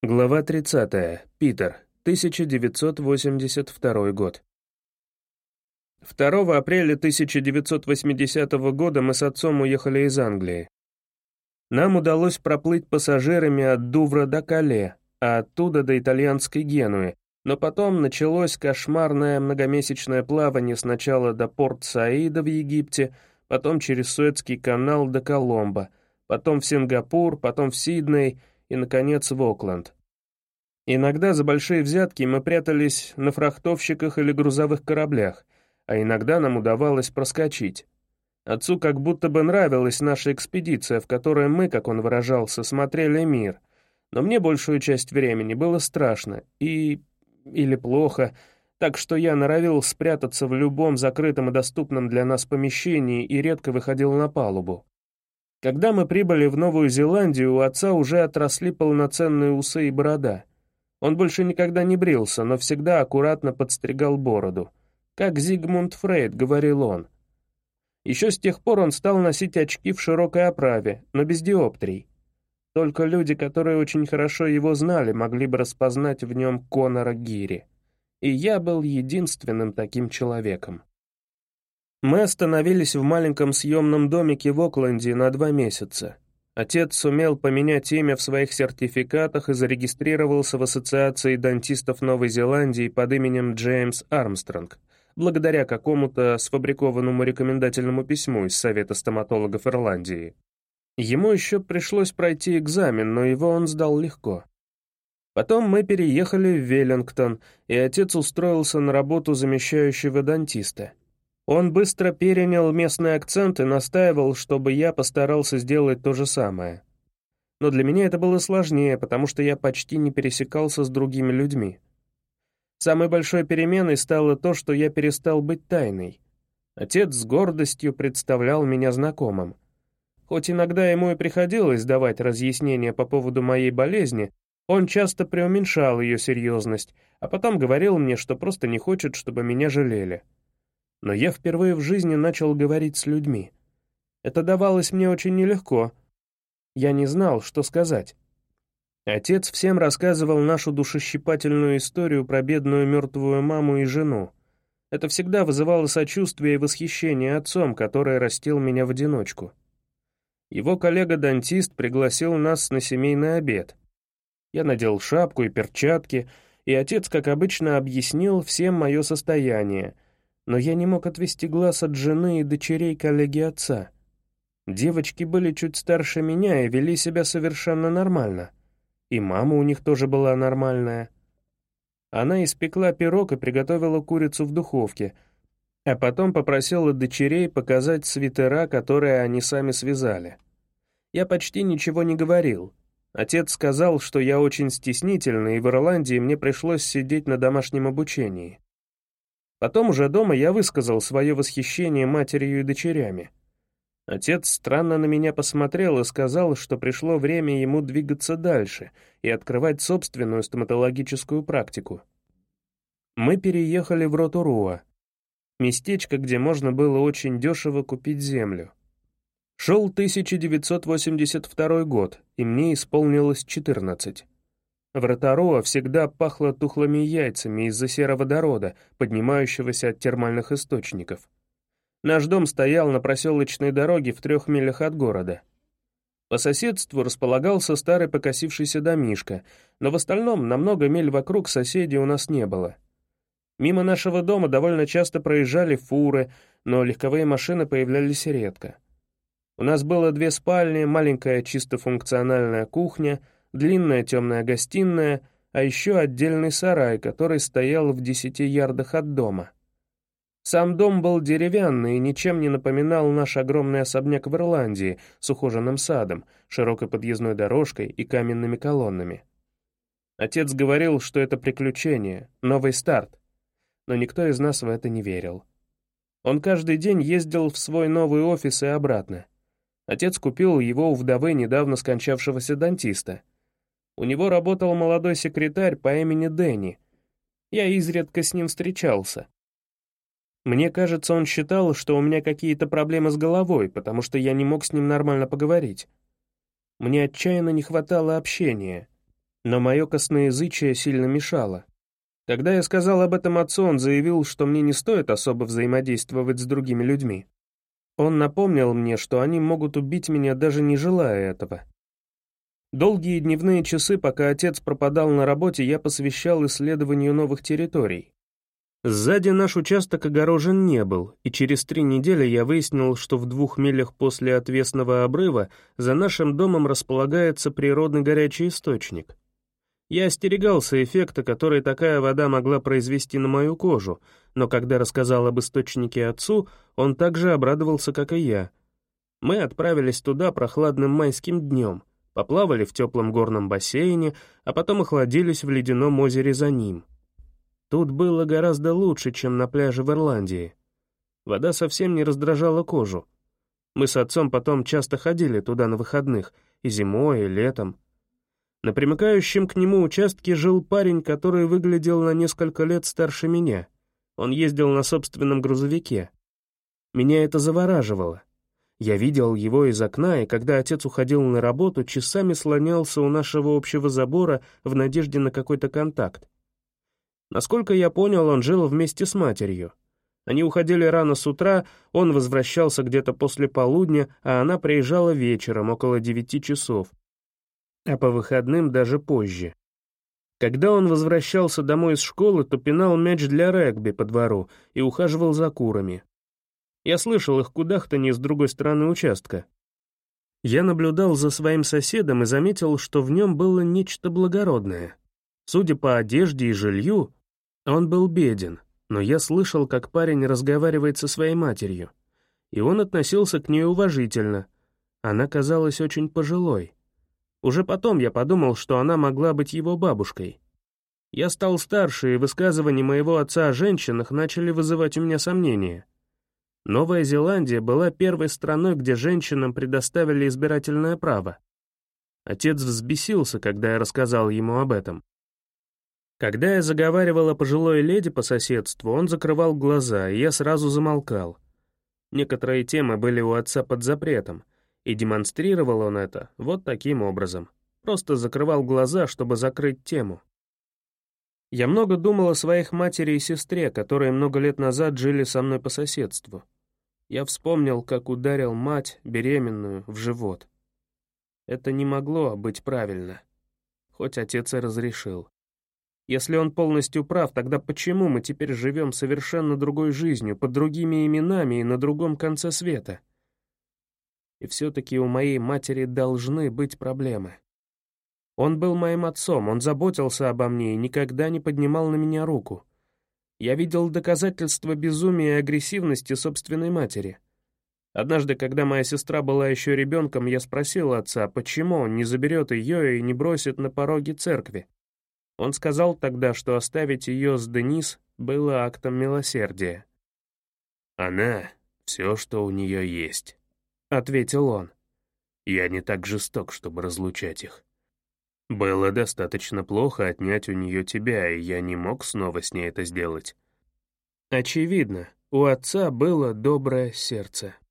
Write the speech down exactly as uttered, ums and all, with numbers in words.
Глава тридцатая. Питер. тысяча девятьсот восемьдесят второй год. второго апреля тысяча девятьсот восьмидесятого года мы с отцом уехали из Англии. Нам удалось проплыть пассажирами от Дувра до Кале, а оттуда до итальянской Генуи, но потом началось кошмарное многомесячное плавание сначала до Порт-Саида в Египте, потом через Суэцкий канал до Коломбо, потом в Сингапур, потом в Сидней и, наконец, в Окленд. Иногда за большие взятки мы прятались на фрахтовщиках или грузовых кораблях, а иногда нам удавалось проскочить. Отцу как будто бы нравилась наша экспедиция, в которой мы, как он выражался, смотрели мир, но мне большую часть времени было страшно и... или плохо, так что я норовил спрятаться в любом закрытом и доступном для нас помещении и редко выходил на палубу. Когда мы прибыли в Новую Зеландию, у отца уже отросли полноценные усы и борода. Он больше никогда не брился, но всегда аккуратно подстригал бороду. «Как Зигмунд Фрейд», — говорил он. Еще с тех пор он стал носить очки в широкой оправе, но без диоптрий. Только люди, которые очень хорошо его знали, могли бы распознать в нем Конора Гири. И я был единственным таким человеком. Мы остановились в маленьком съемном домике в Окленде на два месяца. Отец сумел поменять имя в своих сертификатах и зарегистрировался в Ассоциации дантистов Новой Зеландии под именем Джеймс Армстронг, благодаря какому-то сфабрикованному рекомендательному письму из Совета стоматологов Ирландии. Ему еще пришлось пройти экзамен, но его он сдал легко. Потом мы переехали в Веллингтон, и отец устроился на работу замещающего дантиста. Он быстро перенял местный акцент и настаивал, чтобы я постарался сделать то же самое. Но для меня это было сложнее, потому что я почти не пересекался с другими людьми. Самой большой переменой стало то, что я перестал быть тайной. Отец с гордостью представлял меня знакомым. Хоть иногда ему и приходилось давать разъяснения по поводу моей болезни, он часто преуменьшал ее серьезность, а потом говорил мне, что просто не хочет, чтобы меня жалели. Но я впервые в жизни начал говорить с людьми. Это давалось мне очень нелегко. Я не знал, что сказать. Отец всем рассказывал нашу душещипательную историю про бедную мертвую маму и жену. Это всегда вызывало сочувствие и восхищение отцом, который растил меня в одиночку. Его коллега-дантист пригласил нас на семейный обед. Я надел шапку и перчатки, и отец, как обычно, объяснил всем мое состояние, но я не мог отвести глаз от жены и дочерей коллеги отца. Девочки были чуть старше меня и вели себя совершенно нормально. И мама у них тоже была нормальная. Она испекла пирог и приготовила курицу в духовке, а потом попросила дочерей показать свитера, которые они сами связали. Я почти ничего не говорил. Отец сказал, что я очень стеснительный, и в Ирландии мне пришлось сидеть на домашнем обучении. Потом уже дома я высказал свое восхищение матерью и дочерями. Отец странно на меня посмотрел и сказал, что пришло время ему двигаться дальше и открывать собственную стоматологическую практику. Мы переехали в Роторуа, местечко, где можно было очень дешево купить землю. Шел тысяча девятьсот восемьдесят второй год, и мне исполнилось четырнадцать. В Роторуа всегда пахло тухлыми яйцами из-за сероводорода, поднимающегося от термальных источников. Наш дом стоял на проселочной дороге в трех милях от города. По соседству располагался старый покосившийся домишко, но в остальном на много миль вокруг соседей у нас не было. Мимо нашего дома довольно часто проезжали фуры, но легковые машины появлялись редко. У нас было две спальни, маленькая чисто функциональная кухня, длинная темная гостиная, а еще отдельный сарай, который стоял в десяти ярдах от дома. Сам дом был деревянный и ничем не напоминал наш огромный особняк в Ирландии с ухоженным садом, широкой подъездной дорожкой и каменными колоннами. Отец говорил, что это приключение, новый старт, но никто из нас в это не верил. Он каждый день ездил в свой новый офис и обратно. Отец купил его у вдовы недавно скончавшегося дантиста. У него работал молодой секретарь по имени Дэнни. Я изредка с ним встречался. Мне кажется, он считал, что у меня какие-то проблемы с головой, потому что я не мог с ним нормально поговорить. Мне отчаянно не хватало общения. Но мое косноязычие сильно мешало. Когда я сказал об этом отцу, он заявил, что мне не стоит особо взаимодействовать с другими людьми. Он напомнил мне, что они могут убить меня, даже не желая этого. Долгие дневные часы, пока отец пропадал на работе, я посвящал исследованию новых территорий. Сзади наш участок огорожен не был, и через три недели я выяснил, что в двух милях после отвесного обрыва за нашим домом располагается природный горячий источник. Я остерегался эффекта, который такая вода могла произвести на мою кожу, но когда рассказал об источнике отцу, он также обрадовался, как и я. Мы отправились туда прохладным майским днем, поплавали в теплом горном бассейне, а потом охладились в ледяном озере за ним. Тут было гораздо лучше, чем на пляже в Ирландии. Вода совсем не раздражала кожу. Мы с отцом потом часто ходили туда на выходных, и зимой, и летом. На примыкающем к нему участке жил парень, который выглядел на несколько лет старше меня. Он ездил на собственном грузовике. Меня это завораживало. Я видел его из окна, и когда отец уходил на работу, часами слонялся у нашего общего забора в надежде на какой-то контакт. Насколько я понял, он жил вместе с матерью. Они уходили рано с утра, он возвращался где-то после полудня, а она приезжала вечером, около девяти часов. А по выходным даже позже. Когда он возвращался домой из школы, то пинал мяч для регби по двору и ухаживал за курами. Я слышал их кудахтанье с другой стороны участка. Я наблюдал за своим соседом и заметил, что в нем было нечто благородное. Судя по одежде и жилью, он был беден, но я слышал, как парень разговаривает со своей матерью, и он относился к ней уважительно. Она казалась очень пожилой. Уже потом я подумал, что она могла быть его бабушкой. Я стал старше, и высказывания моего отца о женщинах начали вызывать у меня сомнения. Новая Зеландия была первой страной, где женщинам предоставили избирательное право. Отец взбесился, когда я рассказал ему об этом. Когда я заговаривал о пожилой леди по соседству, он закрывал глаза, и я сразу замолкал. Некоторые темы были у отца под запретом, и демонстрировал он это вот таким образом. Просто закрывал глаза, чтобы закрыть тему. Я много думал о своих матери и сестре, которые много лет назад жили со мной по соседству. Я вспомнил, как ударил мать, беременную, в живот. Это не могло быть правильно, хоть отец и разрешил. Если он полностью прав, тогда почему мы теперь живем совершенно другой жизнью, под другими именами и на другом конце света? И все-таки у моей матери должны быть проблемы. Он был моим отцом, он заботился обо мне и никогда не поднимал на меня руку. Я видел доказательства безумия и агрессивности собственной матери. Однажды, когда моя сестра была еще ребенком, я спросил отца, почему он не заберет ее и не бросит на пороге церкви. Он сказал тогда, что оставить ее с Денис было актом милосердия. «Она — все, что у нее есть», — ответил он. «Я не так жесток, чтобы разлучать их. Было достаточно плохо отнять у нее тебя, и я не мог снова с ней это сделать». Очевидно, у отца было доброе сердце.